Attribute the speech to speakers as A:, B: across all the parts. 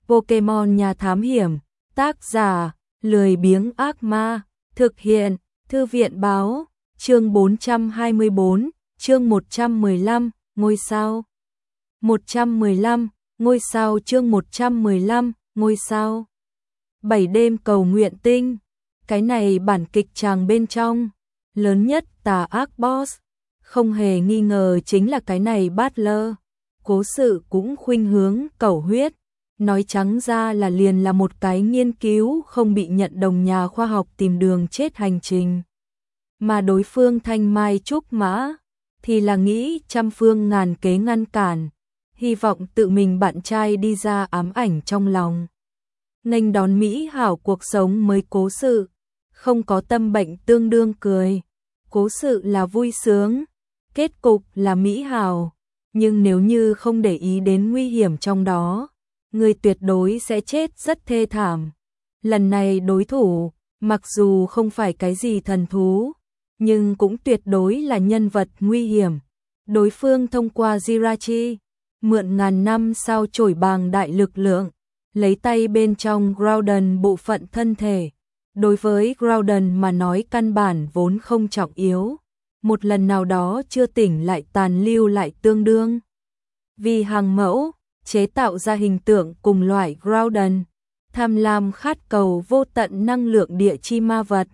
A: Pokemon Nhà Thám Hiểm, tác giả, lười biếng ác ma, thực hiện, Thư viện báo, chương 424, chương 115, ngôi sao. 115, ngôi sao chương 115, ngôi sao. 7 đêm cầu nguyện tinh, cái này bản kịch tràng bên trong, lớn nhất tà ác boss, không hề nghi ngờ chính là cái này Butler. Cố sự cũng khuynh hướng cẩu huyết, nói trắng ra là liền là một cái nghiên cứu không bị nhận đồng nhà khoa học tìm đường chết hành trình. Mà đối phương thanh mai trúc mã, thì là nghĩ trăm phương ngàn kế ngăn cản, hy vọng tự mình bạn trai đi ra ám ảnh trong lòng. Nghênh đón mỹ hảo cuộc sống mới cố sự, không có tâm bệnh tương đương cười. Cố sự là vui sướng, kết cục là mỹ hảo, nhưng nếu như không để ý đến nguy hiểm trong đó, người tuyệt đối sẽ chết rất thê thảm. Lần này đối thủ, mặc dù không phải cái gì thần thú, nhưng cũng tuyệt đối là nhân vật nguy hiểm. Đối phương thông qua Jirachi, mượn ngàn năm sao chổi bàng đại lực lượng, lấy tay bên trong Groudon bộ phận thân thể. Đối với Groudon mà nói căn bản vốn không trọng yếu, một lần nào đó chưa tỉnh lại tàn lưu lại tương đương. Vì hàng mẫu, chế tạo ra hình tượng cùng loại Groudon, tham lam khát cầu vô tận năng lượng địa chi ma vật.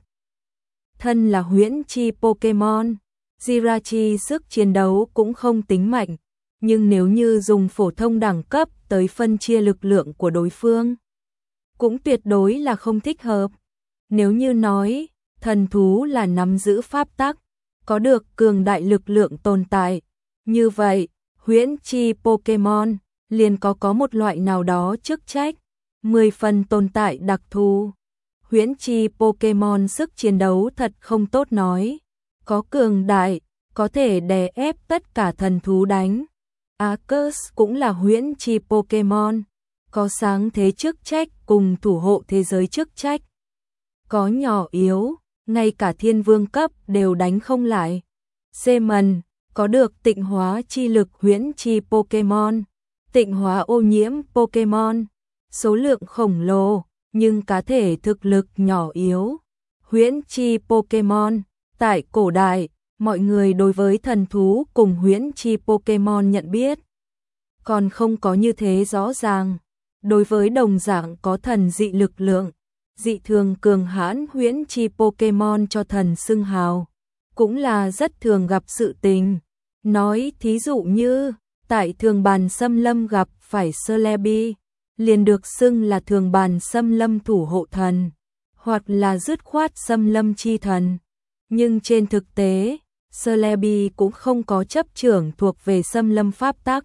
A: Thân là huyễn chi Pokemon, Jirachi sức chiến đấu cũng không tính mạnh, nhưng nếu như dùng phổ thông đẳng cấp tới phân chia lực lượng của đối phương, cũng tuyệt đối là không thích hợp. Nếu như nói, thần thú là nắm giữ pháp tắc, có được cường đại lực lượng tồn tại, như vậy, huyễn chi Pokemon liền có một loại nào đó chức trách, 10 phần tồn tại đặc thù. Huyễn chi Pokemon sức chiến đấu thật không tốt nói, có cường đại, có thể đè ép tất cả thần thú đánh. Arceus cũng là huyễn chi Pokemon, có sáng thế chức trách cùng thủ hộ thế giới chức trách. Có nhỏ yếu, ngay cả thiên vương cấp đều đánh không lại. Seaman, có được tịnh hóa chi lực huyễn chi Pokemon, tịnh hóa ô nhiễm Pokemon, số lượng khổng lồ, nhưng cá thể thực lực nhỏ yếu. Huyễn chi Pokemon, tại cổ đại, mọi người đối với thần thú cùng huyễn chi Pokemon nhận biết còn không có như thế rõ ràng. Đối với đồng dạng có thần dị lực lượng, dị thường cường hãn huyễn chi Pokemon cho thần xưng hào, cũng là rất thường gặp sự tình. Nói thí dụ như, tại thường bàn xâm lâm gặp phải Celebi, liền được xưng là thường bàn xâm lâm thủ hộ thần, hoặc là dứt khoát xâm lâm chi thần. Nhưng trên thực tế, Celebi cũng không có chấp trưởng thuộc về xâm lâm pháp tắc.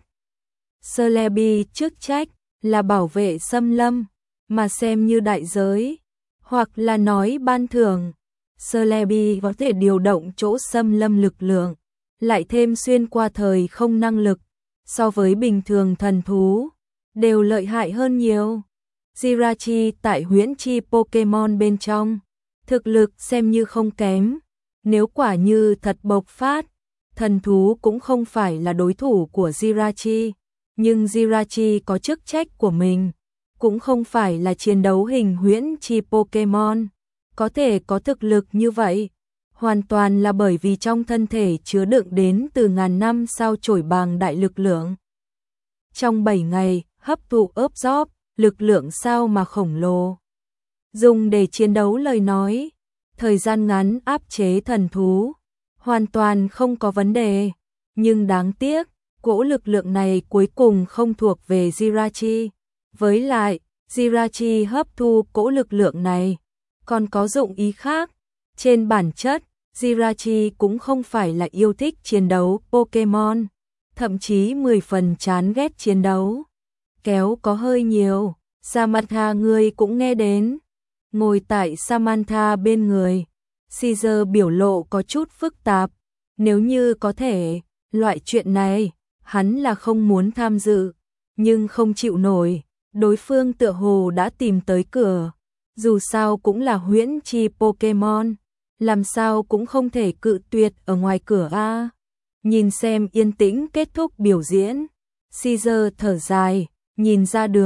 A: Celebi chức trách là bảo vệ xâm lâm, mà xem như đại giới, hoặc là nói ban thưởng. Celebi có thể điều động chỗ xâm lâm lực lượng, lại thêm xuyên qua thời không năng lực, so với bình thường thần thú, đều lợi hại hơn nhiều. Jirachi tại huyễn chi Pokemon bên trong, thực lực xem như không kém, nếu quả như thật bộc phát, thần thú cũng không phải là đối thủ của Jirachi, nhưng Jirachi có chức trách của mình, cũng không phải là chiến đấu hình huyễn chi Pokemon, có thể có thực lực như vậy, hoàn toàn là bởi vì trong thân thể chứa đựng đến từ ngàn năm sao chổi bàng đại lực lượng. Trong 7 ngày, hấp thụ ớp gióp, lực lượng sao mà khổng lồ. Dùng để chiến đấu lời nói, thời gian ngắn áp chế thần thú, hoàn toàn không có vấn đề, nhưng đáng tiếc, cỗ lực lượng này cuối cùng không thuộc về Jirachi. Với lại, Jirachi hấp thu cỗ lực lượng này, còn có dụng ý khác. Trên bản chất, Jirachi cũng không phải là yêu thích chiến đấu Pokemon, thậm chí 10 phần chán ghét chiến đấu. Kéo có hơi nhiều, Samantha người cũng nghe đến. Ngồi tại Samantha bên người, Caesar biểu lộ có chút phức tạp. Nếu như có thể, loại chuyện này, hắn là không muốn tham dự, nhưng không chịu nổi. Đối phương tựa hồ đã tìm tới cửa, dù sao cũng là huyễn chi Pokemon, làm sao cũng không thể cự tuyệt ở ngoài cửa a. Nhìn xem yên tĩnh kết thúc biểu diễn, Caesar thở dài, nhìn ra được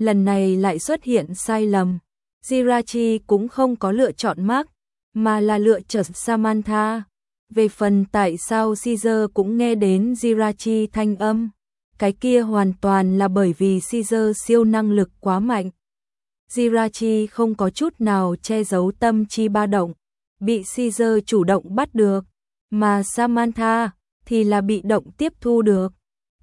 A: lần này lại xuất hiện sai lầm. Jirachi cũng không có lựa chọn Mark, mà là lựa chọn Samantha. Về phần tại sao Caesar cũng nghe đến Jirachi thanh âm, cái kia hoàn toàn là bởi vì Caesar siêu năng lực quá mạnh. Jirachi không có chút nào che giấu tâm chi ba động, bị Caesar chủ động bắt được, mà Samantha thì là bị động tiếp thu được.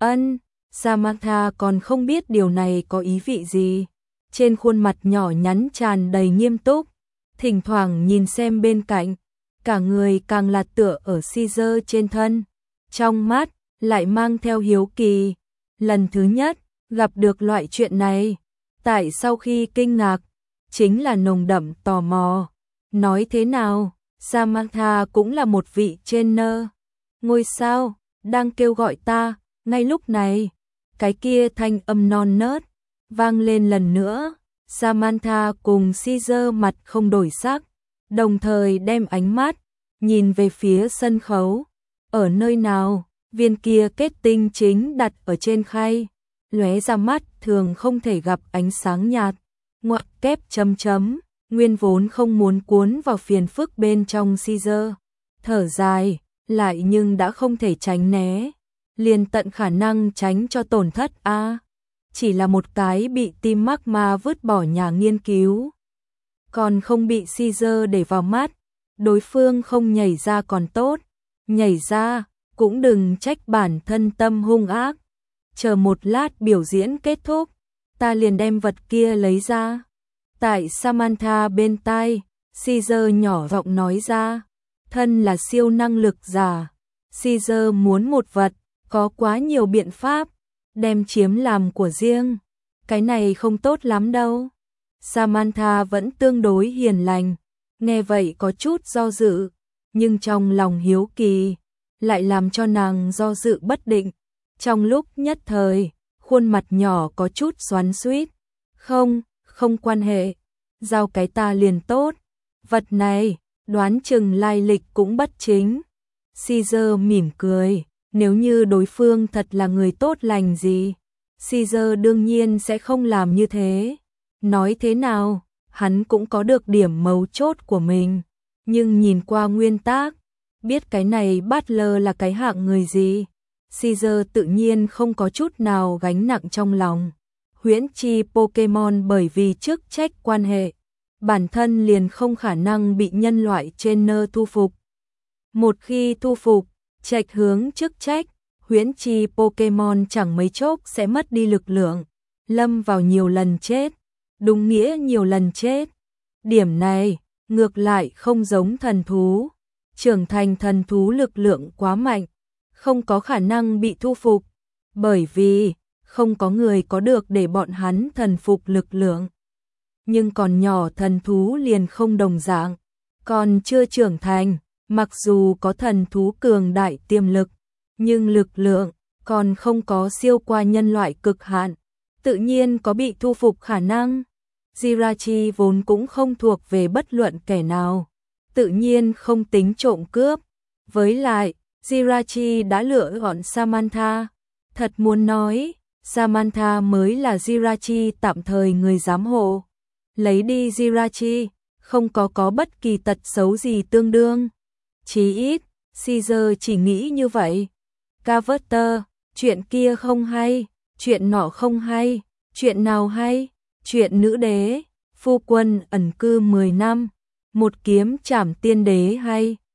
A: Samantha còn không biết điều này có ý vị gì. Trên khuôn mặt nhỏ nhắn tràn đầy nghiêm túc, thỉnh thoảng nhìn xem bên cạnh, cả người càng là tựa ở Caesar trên thân, trong mắt lại mang theo hiếu kỳ. Lần thứ nhất gặp được loại chuyện này, tại sau khi kinh ngạc, chính là nồng đậm tò mò. Nói thế nào, Samantha cũng là một vị trainer. Ngôi sao đang kêu gọi ta. Ngay lúc này, cái kia thanh âm non nớt vang lên lần nữa. Samantha cùng Caesar mặt không đổi sắc, đồng thời đem ánh mắt nhìn về phía sân khấu. Ở nơi nào, viên kia kết tinh chính đặt ở trên khay, lóe ra mắt thường không thể gặp ánh sáng nhạt, ngoặc kép chấm chấm, nguyên vốn không muốn cuốn vào phiền phức bên trong Caesar thở dài, lại nhưng đã không thể tránh né, liền tận khả năng tránh cho tổn thất a. Chỉ là một cái bị tim mắc mà vứt bỏ nhà nghiên cứu, còn không bị Caesar để vào mắt. Đối phương không nhảy ra còn tốt, nhảy ra cũng đừng trách bản thân tâm hung ác. Chờ một lát biểu diễn kết thúc, ta liền đem vật kia lấy ra. Tại Samantha bên tai, Caesar nhỏ giọng nói ra, thân là siêu năng lực giả, Caesar muốn một vật, có quá nhiều biện pháp, đem chiếm làm của riêng. Cái này không tốt lắm đâu. Samantha vẫn tương đối hiền lành, nghe vậy có chút do dự, nhưng trong lòng hiếu kỳ lại làm cho nàng do dự bất định. Trong lúc nhất thời, khuôn mặt nhỏ có chút xoắn xuýt. Không quan hệ, giao cái ta liền tốt. Vật này, đoán chừng lai lịch cũng bất chính. Caesar mỉm cười, nếu như đối phương thật là người tốt lành gì, Caesar đương nhiên sẽ không làm như thế. Nói thế nào, hắn cũng có được điểm mấu chốt của mình, nhưng nhìn qua nguyên tắc, biết cái này Butler là cái hạng người gì, Caesar tự nhiên không có chút nào gánh nặng trong lòng. Huyễn chi Pokemon bởi vì chức trách quan hệ, bản thân liền không khả năng bị nhân loại trainer thu phục. Một khi thu phục, trạch hướng chức trách, huyễn chi Pokemon chẳng mấy chốc sẽ mất đi lực lượng, lâm vào nhiều lần chết, đúng nghĩa nhiều lần chết. Điểm này, ngược lại không giống thần thú. Trưởng thành thần thú lực lượng quá mạnh, không có khả năng bị thu phục, bởi vì không có người có được để bọn hắn thần phục lực lượng. Nhưng còn nhỏ thần thú liền không đồng dạng, còn chưa trưởng thành, mặc dù có thần thú cường đại tiềm lực, nhưng lực lượng còn không có siêu qua nhân loại cực hạn, tự nhiên có bị thu phục khả năng. Jirachi vốn cũng không thuộc về bất luận kẻ nào, tự nhiên không tính trộm cướp. Với lại, Jirachi đã lựa chọn Samantha. Thật muốn nói, Samantha mới là Jirachi tạm thời người giám hộ. Lấy đi Jirachi, không có bất kỳ tật xấu gì tương đương. Chí ít, Caesar chỉ nghĩ như vậy. Carver, chuyện kia không hay, chuyện nọ không hay, chuyện nào hay? Chuyện nữ đế, phu quân ẩn cư 10 năm, một kiếm trảm tiên đế hay.